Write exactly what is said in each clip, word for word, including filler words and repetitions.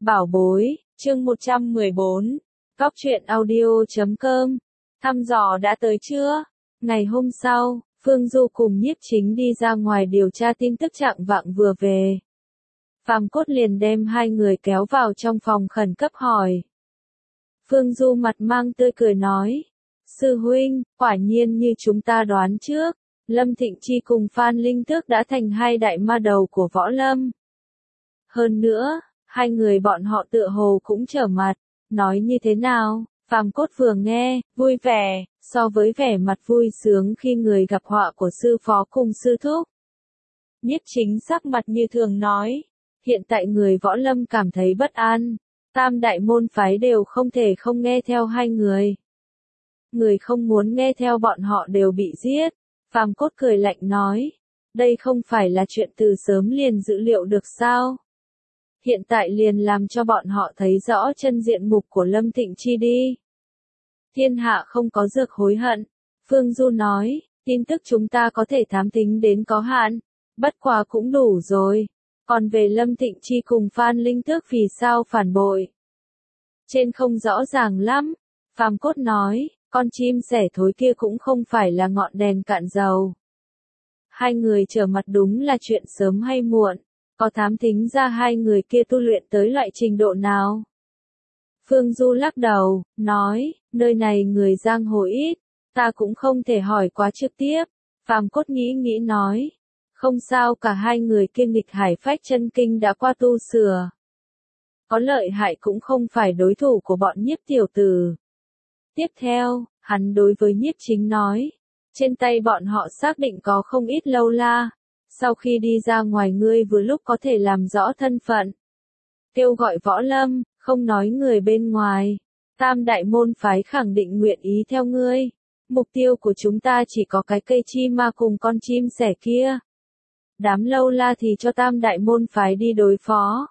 Bảo bối, chương một trăm mười bốn, Cóc truyện audio chấm com, thăm dò đã tới chưa? Ngày hôm sau, Phương Du cùng Nhiếp Chính đi ra ngoài điều tra tin tức trạng vạng vừa về. Phàm Cốt liền đem hai người kéo vào trong phòng khẩn cấp hỏi. Phương Du mặt mang tươi cười nói, sư huynh, quả nhiên như chúng ta đoán trước, Lâm Thịnh Chi cùng Phan Linh Tước đã thành hai đại ma đầu của võ lâm. Hơn nữa, hai người bọn họ tựa hồ cũng trở mặt, nói như thế nào? Phàm Cốt vừa nghe, vui vẻ, so với vẻ mặt vui sướng khi người gặp họa của sư phó cùng sư thúc. Nhiếp Chính sắc mặt như thường nói, hiện tại người võ lâm cảm thấy bất an, tam đại môn phái đều không thể không nghe theo hai người. Người không muốn nghe theo bọn họ đều bị giết. Phàm Cốt cười lạnh nói, đây không phải là chuyện từ sớm liền dự liệu được sao? Hiện tại liền làm cho bọn họ thấy rõ chân diện mục của Lâm Thịnh Chi đi. Thiên hạ không có dược hối hận. Phương Du nói, tin tức chúng ta có thể thám thính đến có hạn, bất quá cũng đủ rồi. Còn về Lâm Thịnh Chi cùng Phan Linh Tước vì sao phản bội? Trên không rõ ràng lắm. Phàm Cốt nói, con chim sẻ thối kia cũng không phải là ngọn đèn cạn dầu. Hai người trở mặt đúng là chuyện sớm hay muộn. Có thám thính ra hai người kia tu luyện tới loại trình độ nào? Phương Du lắc đầu, nói, nơi này người giang hồ ít, ta cũng không thể hỏi quá trực tiếp. Phàm Cốt nghĩ nghĩ nói, không sao, cả hai người kia nghịch hải phách chân kinh đã qua tu sửa. Có lợi hại cũng không phải đối thủ của bọn Nhiếp tiểu tử. Tiếp theo, hắn đối với Nhiếp Chính nói, trên tay bọn họ xác định có không ít lâu la. Sau khi đi ra ngoài ngươi vừa lúc có thể làm rõ thân phận. Kêu gọi võ lâm, không nói người bên ngoài. Tam đại môn phái khẳng định nguyện ý theo ngươi. Mục tiêu của chúng ta chỉ có cái cây chi ma cùng con chim sẻ kia. Đám lâu la thì cho tam đại môn phái đi đối phó.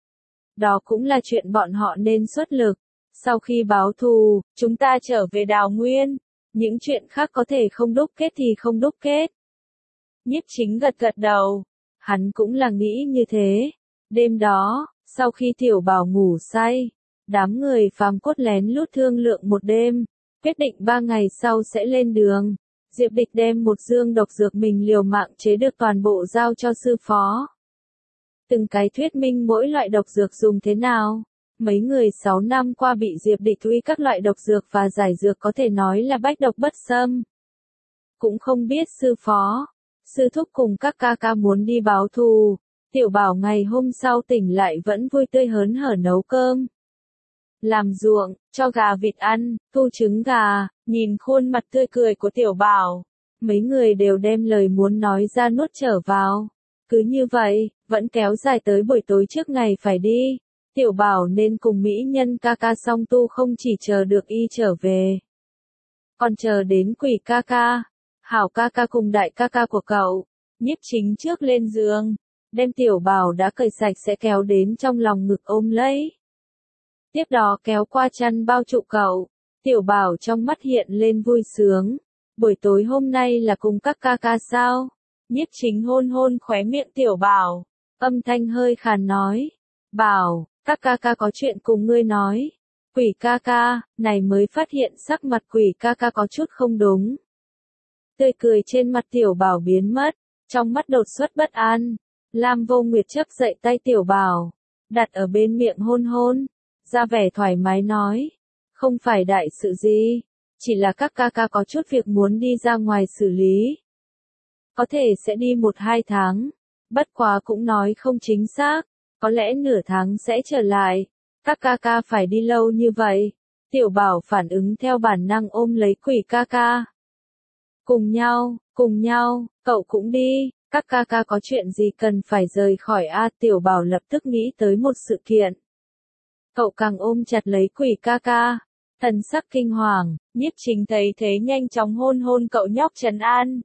Đó cũng là chuyện bọn họ nên xuất lực. Sau khi báo thù, chúng ta trở về Đào Nguyên. Những chuyện khác có thể không đúc kết thì không đúc kết. Nhiếp Chính gật gật đầu. Hắn cũng là nghĩ như thế. Đêm đó, sau khi Tiểu Bảo ngủ say, đám người Phàm Cốt lén lút thương lượng một đêm, quyết định ba ngày sau sẽ lên đường. Diệp Địch đem một dương độc dược mình liều mạng chế được toàn bộ giao cho sư phó. Từng cái thuyết minh mỗi loại độc dược dùng thế nào. Mấy người sáu năm qua bị Diệp Địch uy các loại độc dược và giải dược có thể nói là bách độc bất xâm. Cũng không biết sư phó, sư thúc cùng các ca ca muốn đi báo thù. Tiểu Bảo ngày hôm sau tỉnh lại vẫn vui tươi hớn hở nấu cơm, làm ruộng, cho gà vịt ăn, thu trứng gà. Nhìn khuôn mặt tươi cười của Tiểu Bảo, mấy người đều đem lời muốn nói ra nuốt trở vào. Cứ như vậy, vẫn kéo dài tới buổi tối trước ngày phải đi. Tiểu Bảo nên cùng mỹ nhân ca ca song tu không chỉ chờ được y trở về, còn chờ đến Quỷ ca ca, Hảo ca ca cùng đại ca ca của cậu. Nhiếp Chính trước lên giường, đem Tiểu Bảo đã cởi sạch sẽ kéo đến trong lòng ngực ôm lấy. Tiếp đó kéo qua chăn bao trụ cậu. Tiểu Bảo trong mắt hiện lên vui sướng. Buổi tối hôm nay là cùng các ca ca sao? Nhiếp Chính hôn hôn khóe miệng Tiểu Bảo, âm thanh hơi khàn nói, Bảo, các ca ca có chuyện cùng ngươi nói. Quỷ ca ca, này mới phát hiện sắc mặt Quỷ ca ca có chút không đúng. Tươi cười trên mặt Tiểu Bảo biến mất, trong mắt đột xuất bất an. Lam Vô Nguyệt chấp dậy tay Tiểu Bảo, đặt ở bên miệng hôn hôn, ra vẻ thoải mái nói, không phải đại sự gì, chỉ là các ca ca có chút việc muốn đi ra ngoài xử lý. Có thể sẽ đi một hai tháng, bất quá cũng nói không chính xác, có lẽ nửa tháng sẽ trở lại. Các ca ca phải đi lâu như vậy. Tiểu Bảo phản ứng theo bản năng ôm lấy Quỷ ca ca. Cùng nhau, cùng nhau, cậu cũng đi, các ca ca có chuyện gì cần phải rời khỏi a? Tiểu Bảo lập tức nghĩ tới một sự kiện. Cậu càng ôm chặt lấy Quỷ ca ca, thần sắc kinh hoàng. Nhiếp Chính thấy thế nhanh chóng hôn hôn cậu nhóc trấn an.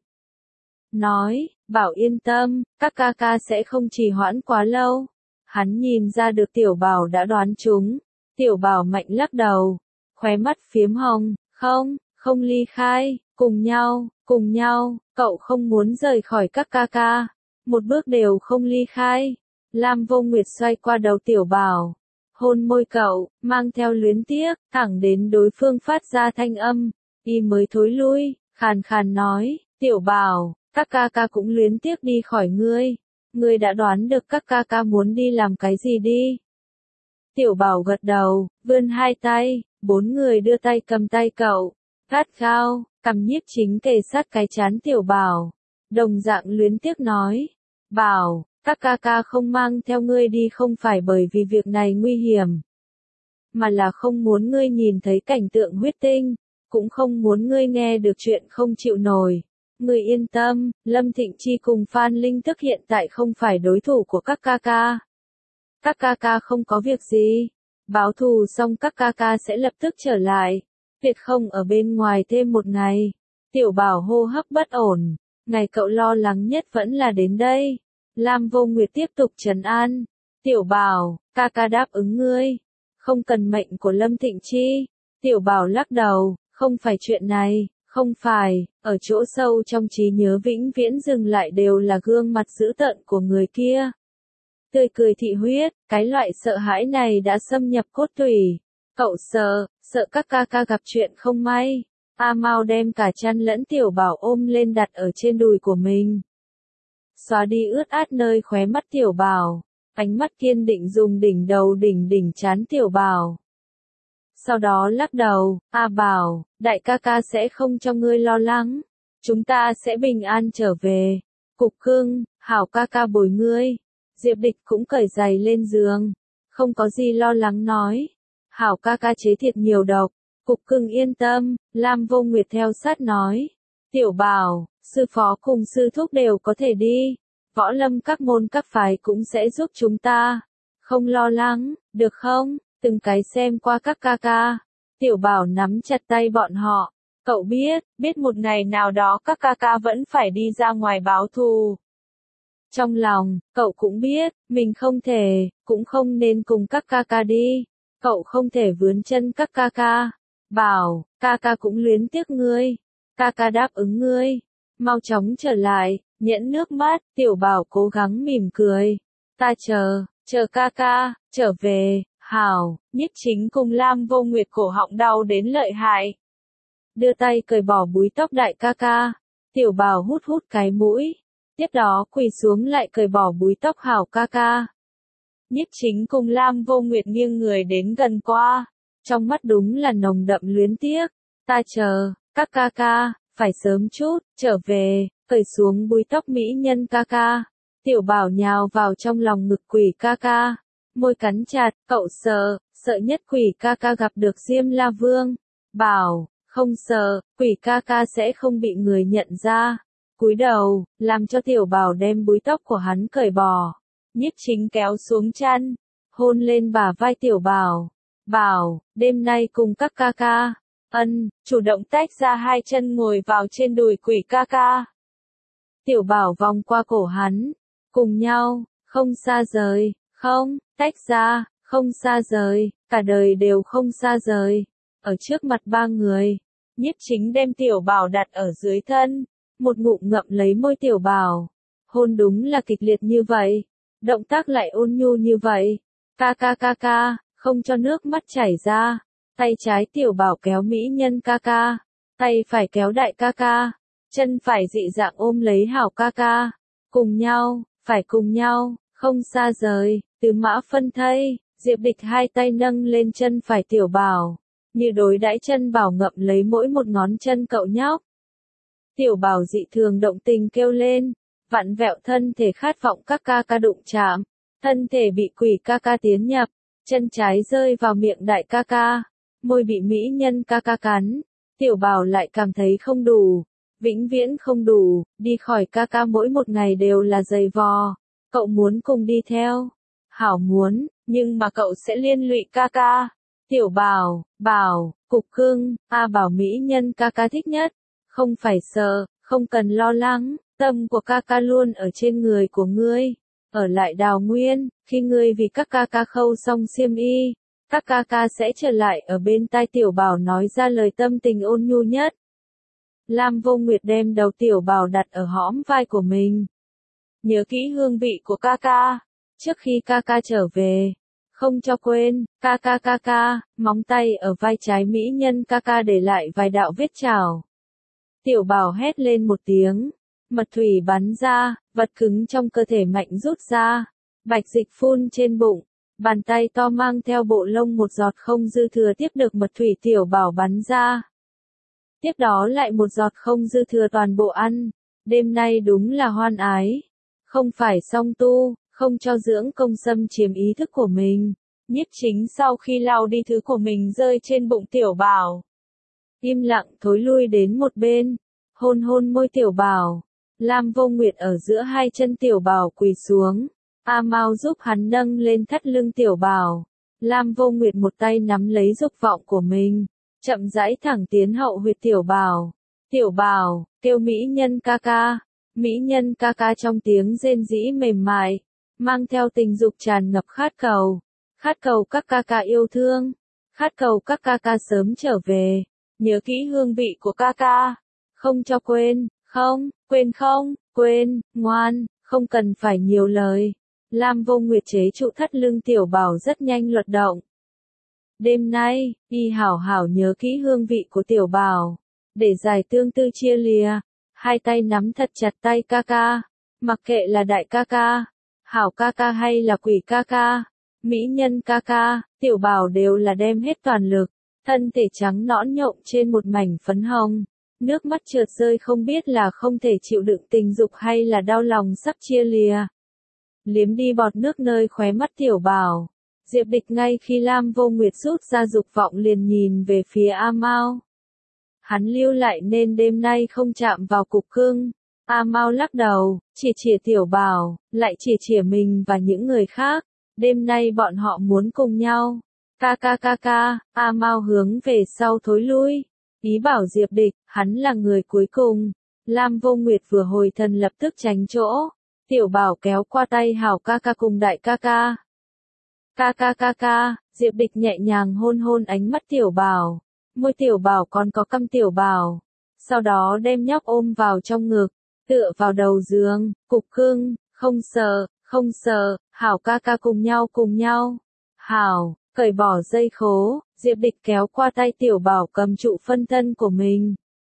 Nói, Bảo yên tâm, các ca ca sẽ không trì hoãn quá lâu. Hắn nhìn ra được Tiểu Bảo đã đoán trúng. Tiểu Bảo mạnh lắc đầu, khóe mắt phiếm hồng, không, không ly khai, cùng nhau, cùng nhau, cậu không muốn rời khỏi các ca ca, một bước đều không ly khai. Lam Vô Nguyệt xoay qua đầu Tiểu Bảo, hôn môi cậu, mang theo luyến tiếc, thẳng đến đối phương phát ra thanh âm, y mới thối lui, khàn khàn nói, tiểu bảo, các ca ca cũng luyến tiếc đi khỏi ngươi, ngươi đã đoán được các ca ca muốn đi làm cái gì đi. Tiểu bảo gật đầu, vươn hai tay, bốn người đưa tay cầm tay cậu, gắt gao, cầm Nhiếp Chính kề sát cái trán tiểu bảo, đồng dạng luyến tiếc nói, bảo, các ca ca không mang theo ngươi đi không phải bởi vì việc này nguy hiểm, mà là không muốn ngươi nhìn thấy cảnh tượng huyết tinh, cũng không muốn ngươi nghe được chuyện không chịu nổi. Ngươi yên tâm, Lâm Thịnh Chi cùng Phan Linh Thức hiện tại không phải đối thủ của các ca ca. Các ca ca không có việc gì, báo thù xong các ca ca sẽ lập tức trở lại, tuyệt không ở bên ngoài thêm một ngày. Tiểu bảo hô hấp bất ổn, ngày cậu lo lắng nhất vẫn là đến đây. Lam Vô Nguyệt tiếp tục trấn an, tiểu bảo, ca ca đáp ứng ngươi, không cần mệnh của Lâm Thịnh Chi. Tiểu bảo lắc đầu, không phải chuyện này, không phải, ở chỗ sâu trong trí nhớ vĩnh viễn dừng lại đều là gương mặt dữ tợn của người kia. Tươi cười thị huyết, cái loại sợ hãi này đã xâm nhập cốt tủy. Cậu sợ, sợ các ca ca gặp chuyện không may. A Mao đem cả chăn lẫn tiểu bảo ôm lên đặt ở trên đùi của mình. Xóa đi ướt át nơi khóe mắt tiểu bảo, ánh mắt kiên định dùng đỉnh đầu đỉnh đỉnh chán tiểu bảo. Sau đó lắc đầu, A bảo, đại ca ca sẽ không cho ngươi lo lắng, chúng ta sẽ bình an trở về. Cục cưng, hảo ca ca bồi ngươi. Diệp Địch cũng cởi giày lên giường, không có gì lo lắng nói, hảo ca ca chế thiệt nhiều độc. Cục cưng yên tâm, Lam Vô Nguyệt theo sát nói, tiểu bảo, sư phó cùng sư thúc đều có thể đi, võ lâm các môn các phái cũng sẽ giúp chúng ta, không lo lắng, được không? Từng cái xem qua các ca ca. Tiểu bảo nắm chặt tay bọn họ, cậu biết, biết một ngày nào đó các ca ca vẫn phải đi ra ngoài báo thù. Trong lòng, cậu cũng biết, mình không thể, cũng không nên cùng các ca ca đi, cậu không thể vướn chân các ca ca. Bảo, ca ca cũng luyến tiếc ngươi, ca ca đáp ứng ngươi, mau chóng trở lại, nhẫn nước mắt, tiểu bảo cố gắng mỉm cười, ta chờ, chờ ca ca, trở về, hảo. Nhiếp Chính cùng Lam Vô Nguyệt cổ họng đau đến lợi hại. Đưa tay cởi bỏ búi tóc đại ca ca, tiểu bảo hút hút cái mũi, tiếp đó quỳ xuống lại cởi bỏ búi tóc hảo ca ca. Nhiếp Chính cùng Lam Vô Nguyệt nghiêng người đến gần qua. Trong mắt đúng là nồng đậm luyến tiếc, ta chờ, các ca ca, phải sớm chút, trở về, cởi xuống búi tóc mỹ nhân ca ca. Tiểu bảo nhào vào trong lòng ngực quỷ ca ca, môi cắn chặt, cậu sợ, sợ nhất quỷ ca ca gặp được Diêm La Vương. Bảo, không sợ, quỷ ca ca sẽ không bị người nhận ra. Cúi đầu, làm cho tiểu bảo đem búi tóc của hắn cởi bỏ. Nhiếp Chính kéo xuống chăn, hôn lên bả vai tiểu bảo. Bảo, đêm nay cùng các ca ca. Ân, chủ động tách ra hai chân ngồi vào trên đùi quỷ ca ca. Tiểu bảo vòng qua cổ hắn. Cùng nhau, không xa rời, không, tách ra, không xa rời, cả đời đều không xa rời. Ở trước mặt ba người, Nhiếp Chính đem tiểu bảo đặt ở dưới thân. Một ngụm ngậm lấy môi tiểu bảo. Hôn đúng là kịch liệt như vậy. Động tác lại ôn nhu như vậy. Ca ca ca ca. Không cho nước mắt chảy ra, tay trái tiểu bảo kéo mỹ nhân ca ca, tay phải kéo đại ca ca, chân phải dị dạng ôm lấy hảo ca ca, cùng nhau, phải cùng nhau, không xa rời. Từ Mã phân thây, Diệp Địch hai tay nâng lên chân phải tiểu bảo, như đối đãi chân bảo ngậm lấy mỗi một ngón chân cậu nhóc. Tiểu bảo dị thường động tình kêu lên, vặn vẹo thân thể khát vọng các ca ca đụng chạm, thân thể bị quỷ ca ca tiến nhập. Chân trái rơi vào miệng đại ca ca, môi bị mỹ nhân ca ca cắn, tiểu bảo lại cảm thấy không đủ, vĩnh viễn không đủ, đi khỏi ca ca mỗi một ngày đều là dày vò, cậu muốn cùng đi theo, hảo muốn, nhưng mà cậu sẽ liên lụy ca ca. Tiểu bảo, bảo, cục cưng, a bảo mỹ nhân ca ca thích nhất, không phải sợ, không cần lo lắng, tâm của ca ca luôn ở trên người của ngươi. Ở lại Đào Nguyên, khi ngươi vì các ca ca khâu xong xiêm y, các ca ca sẽ trở lại ở bên tai tiểu bảo nói ra lời tâm tình ôn nhu nhất. Lam Vô Nguyệt đem đầu tiểu bảo đặt ở hõm vai của mình. Nhớ kỹ hương vị của ca ca, trước khi ca ca trở về, Không cho quên, ca ca ca ca, móng tay ở vai trái mỹ nhân ca ca để lại vài đạo vết chảo. Tiểu Bảo hét lên một tiếng, mật thủy bắn ra, vật cứng trong cơ thể mạnh rút ra, bạch dịch phun trên bụng, bàn tay to mang theo bộ lông một giọt không dư thừa tiếp được mật thủy Tiểu Bảo bắn ra. Tiếp đó lại một giọt không dư thừa toàn bộ ăn, đêm nay đúng là hoan ái. Không phải song tu, không cho dưỡng công xâm chiếm ý thức của mình. Nhiếp Chính sau khi lau đi thứ của mình rơi trên bụng Tiểu Bảo, im lặng thối lui đến một bên, hôn hôn môi Tiểu Bảo. Lam Vô Nguyệt ở giữa hai chân Tiểu Bảo quỳ xuống, A Mao giúp hắn nâng lên thắt lưng Tiểu Bảo. Lam Vô Nguyệt một tay nắm lấy dục vọng của mình, chậm rãi thẳng tiến hậu huyệt Tiểu Bảo. Tiểu Bảo, kêu mỹ nhân ca ca, mỹ nhân ca ca trong tiếng rên rỉ mềm mại, mang theo tình dục tràn ngập khát cầu. Khát cầu các ca ca yêu thương, khát cầu các ca ca sớm trở về, nhớ kỹ hương vị của ca ca, không cho quên, không, quên không, quên, ngoan, không cần phải nhiều lời. Lam Vô Nguyệt chế trụ thắt lưng Tiểu Bảo rất nhanh luật động. Đêm nay, y hảo hảo nhớ kỹ hương vị của Tiểu Bảo, để giải tương tư chia lìa, hai tay nắm thật chặt tay ca ca, mặc kệ là đại ca ca, hảo ca ca hay là quỷ ca ca, mỹ nhân ca ca, Tiểu Bảo đều là đem hết toàn lực, thân thể trắng nõn nhộm trên một mảnh phấn hồng, nước mắt trượt rơi không biết là không thể chịu đựng tình dục hay là đau lòng sắp chia lìa. Liếm đi bọt nước nơi khóe mắt Tiểu Bảo, Diệp Địch ngay khi Lam Vô Nguyệt rút ra dục vọng liền nhìn về phía A Mao. Hắn lưu lại nên đêm nay không chạm vào cục cưng. A Mao lắc đầu, chỉ chìa Tiểu Bảo, lại chỉ chìa mình và những người khác. Đêm nay bọn họ muốn cùng nhau. Ca ca ca ca, A Mao hướng về sau thối lui. Ý bảo Diệp Địch, hắn là người cuối cùng. Lam Vô Nguyệt vừa hồi thần lập tức tránh chỗ. Tiểu Bảo kéo qua tay hảo ca ca cùng đại ca ca. Ca ca ca ca, Diệp Địch nhẹ nhàng hôn hôn ánh mắt Tiểu Bảo. Môi Tiểu Bảo còn có căm Tiểu Bảo. Sau đó đem nhóc ôm vào trong ngực, tựa vào đầu giường, cục cưng, không sợ, không sợ, hảo ca ca cùng nhau cùng nhau. Hảo, cởi bỏ dây khố, Diệp Địch kéo qua tay Tiểu Bảo cầm trụ phân thân của mình.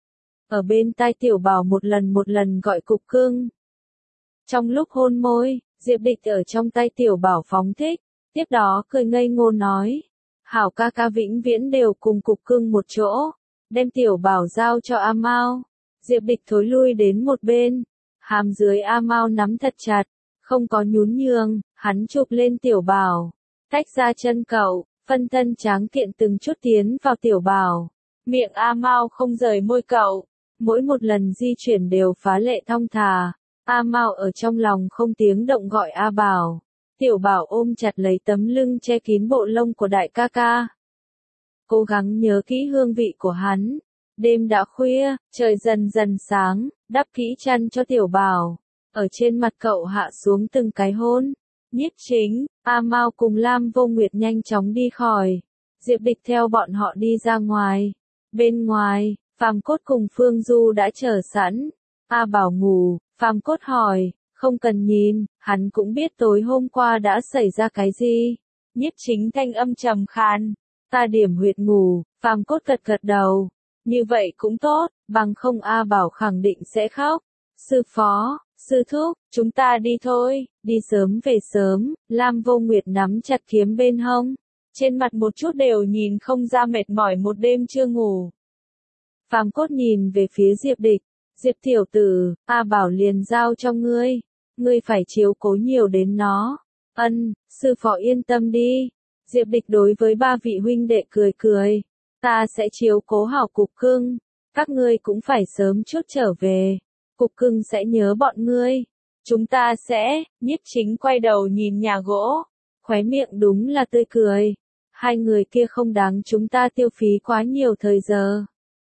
Ở bên tai Tiểu Bảo một lần một lần gọi cục cưng. Trong lúc hôn môi, Diệp Địch ở trong tay Tiểu Bảo phóng thích, tiếp đó cười ngây ngô nói. Hảo ca ca vĩnh viễn đều cùng cục cưng một chỗ, đem Tiểu Bảo giao cho A Mao. Diệp Địch thối lui đến một bên, hàm dưới A Mao nắm thật chặt, không có nhún nhường, hắn chụp lên Tiểu Bảo, tách ra chân cậu, phân thân tráng kiện từng chút tiến vào Tiểu Bảo. Miệng A Mao không rời môi cậu, mỗi một lần di chuyển đều phá lệ thong thả. A Mao ở trong lòng không tiếng động gọi A Bảo. Tiểu Bảo ôm chặt lấy tấm lưng che kín bộ lông của đại ca ca. Cố gắng nhớ kỹ hương vị của hắn. Đêm đã khuya, trời dần dần sáng, đắp kỹ chăn cho Tiểu Bảo. Ở trên mặt cậu hạ xuống từng cái hôn. Nhiếp Chính, A Mao cùng Lam Vô Nguyệt nhanh chóng đi khỏi. Diệp Địch theo bọn họ đi ra ngoài. Bên ngoài, Phàm Cốt cùng Phương Du đã chờ sẵn. A Bảo ngủ, Phàm Cốt hỏi. Không cần nhìn, hắn cũng biết tối hôm qua đã xảy ra cái gì. Nhiếp Chính thanh âm trầm khàn. Ta điểm huyệt ngủ, Phàm Cốt gật gật đầu. Như vậy cũng tốt, bằng không A Bảo khẳng định sẽ khóc. Sư phó, sư thúc, chúng ta đi thôi, đi sớm về sớm. Lam Vô Nguyệt nắm chặt kiếm bên hông. Trên mặt một chút đều nhìn không ra mệt mỏi một đêm chưa ngủ. Phàm Cốt nhìn về phía Diệp Địch. Diệp tiểu tử, A Bảo liền giao cho ngươi. Ngươi phải chiếu cố nhiều đến nó. Ân, sư phó yên tâm đi. Diệp Địch đối với ba vị huynh đệ cười cười. Ta sẽ chiếu cố hảo cục cưng. Các ngươi cũng phải sớm chút trở về. Cục cưng sẽ nhớ bọn ngươi. Chúng ta sẽ, Nhiếp Chính quay đầu nhìn nhà gỗ. Khóe miệng đúng là tươi cười. Hai người kia không đáng chúng ta tiêu phí quá nhiều thời giờ.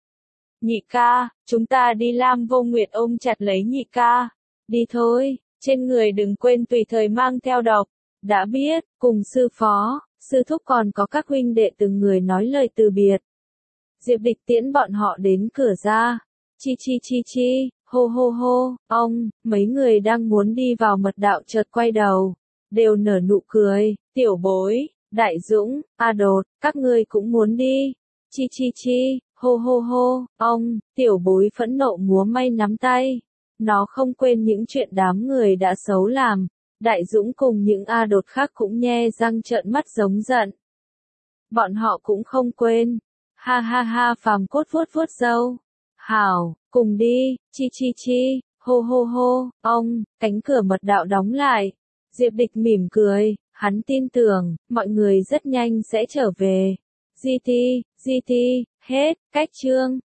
Nhị ca, chúng ta đi. Lam Vô Nguyệt ôm chặt lấy nhị ca. Đi thôi, trên người đừng quên tùy thời mang theo độc. Đã biết, cùng sư phó, sư thúc còn có các huynh đệ từng người nói lời từ biệt. Diệp Địch tiễn bọn họ đến cửa ra. Chi chi chi chi, hô hô hô, ông, mấy người đang muốn đi vào mật đạo chợt quay đầu. Đều nở nụ cười, tiểu bối, Đại Dũng, A Đột, các ngươi cũng muốn đi. Chi chi chi, hô hô hô, ông, tiểu bối phẫn nộ múa may nắm tay. Nó không quên những chuyện đám người đã xấu làm. Đại Dũng cùng những A Đột khác cũng nhe răng trợn mắt giống giận. Bọn họ cũng không quên. Ha ha ha, Phàm Cốt vuốt vuốt râu. Hảo, cùng đi, chi chi chi, hô hô hô, ông, cánh cửa mật đạo đóng lại. Diệp Địch mỉm cười, hắn tin tưởng, mọi người rất nhanh sẽ trở về. giê tê, giê tê, hết, cách chương.